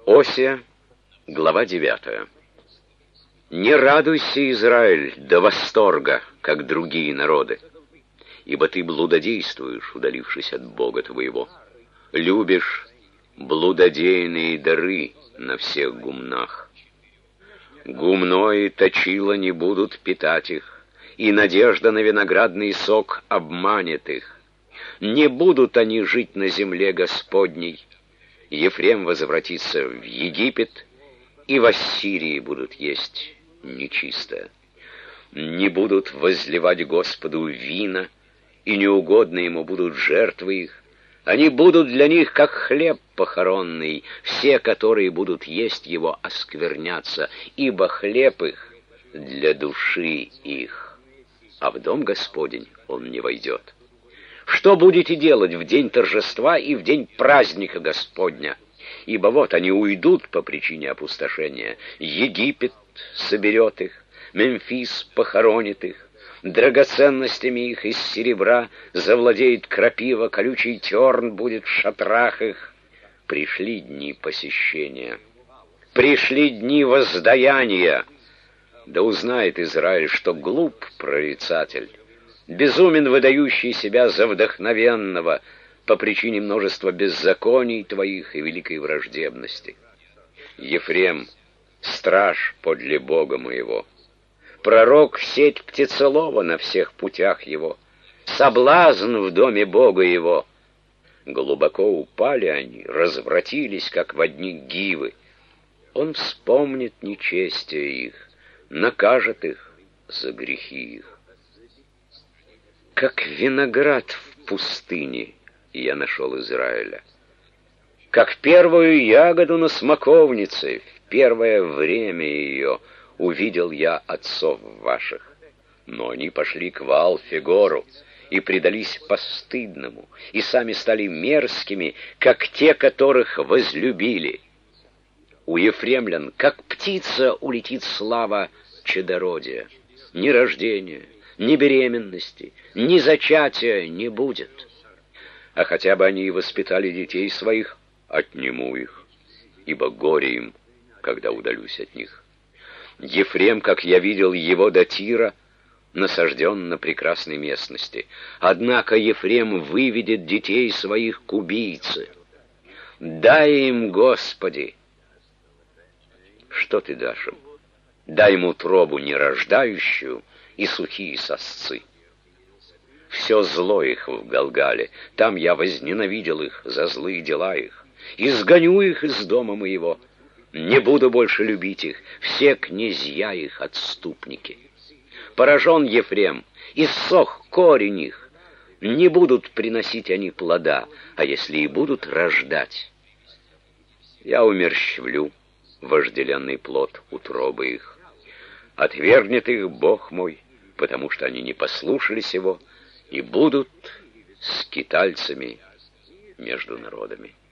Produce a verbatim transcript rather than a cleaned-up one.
Осия, глава девятая. «Не радуйся, Израиль, до восторга, как другие народы, ибо ты блудодействуешь, удалившись от Бога твоего. Любишь блудодейные дары на всех гумнах. Гумно и точило не будут питать их, и надежда на виноградный сок обманет их. Не будут они жить на земле Господней. Ефрем возвратится в Египет, и в Ассирии будут есть нечистое. Не будут возливать Господу вина, и неугодны ему будут жертвы их. Они будут для них, как хлеб похоронный, все, которые будут есть его, осквернятся, ибо хлеб их для души их, а в дом Господень он не войдет. Что будете делать в день торжества и в день праздника Господня? Ибо вот они уйдут по причине опустошения. Египет соберет их, Мемфис похоронит их, драгоценностями их из серебра завладеет крапива, колючий терн будет в шатрах их. Пришли дни посещения, пришли дни воздаяния. Да узнает Израиль, что глуп прорицатель, безумен, выдающий себя за вдохновенного по причине множества беззаконий твоих и великой враждебности. Ефрем, страж подле Бога моего, пророк — сеть птицелова на всех путях его, соблазн в доме Бога его. Глубоко упали они, развратились, как во дни Гивы. Он вспомнит нечестие их, накажет их за грехи их. Как виноград в пустыне я нашел Израиля, как первую ягоду на смоковнице, в первое время ее увидел я отцов ваших. Но они пошли к Ваал-Фегору и предались постыдному, и сами стали мерзкими, как те, которых возлюбили. У ефремлян, как птица, улетит слава чадородия. Ни рождения, ни беременности, ни зачатия не будет. А хотя бы они и воспитали детей своих, отниму их, ибо горе им, когда удалюсь от них. Ефрем, как я видел его до Тира, насажден на прекрасной местности. Однако Ефрем выведет детей своих к убийце. Дай им, Господи! Что ты дашь им? Дай им утробу нерождающую и сухие сосцы. Все зло их в Галгале, там я возненавидел их за злые дела их. Изгоню их из дома моего, не буду больше любить их, все князья их отступники. Поражен Ефрем, иссох корень их, не будут приносить они плода, а если и будут рождать, я умерщвлю вожделенный плод утробы их. Отвергнет их Бог мой, потому что они не послушались его, и будут скитальцами между народами.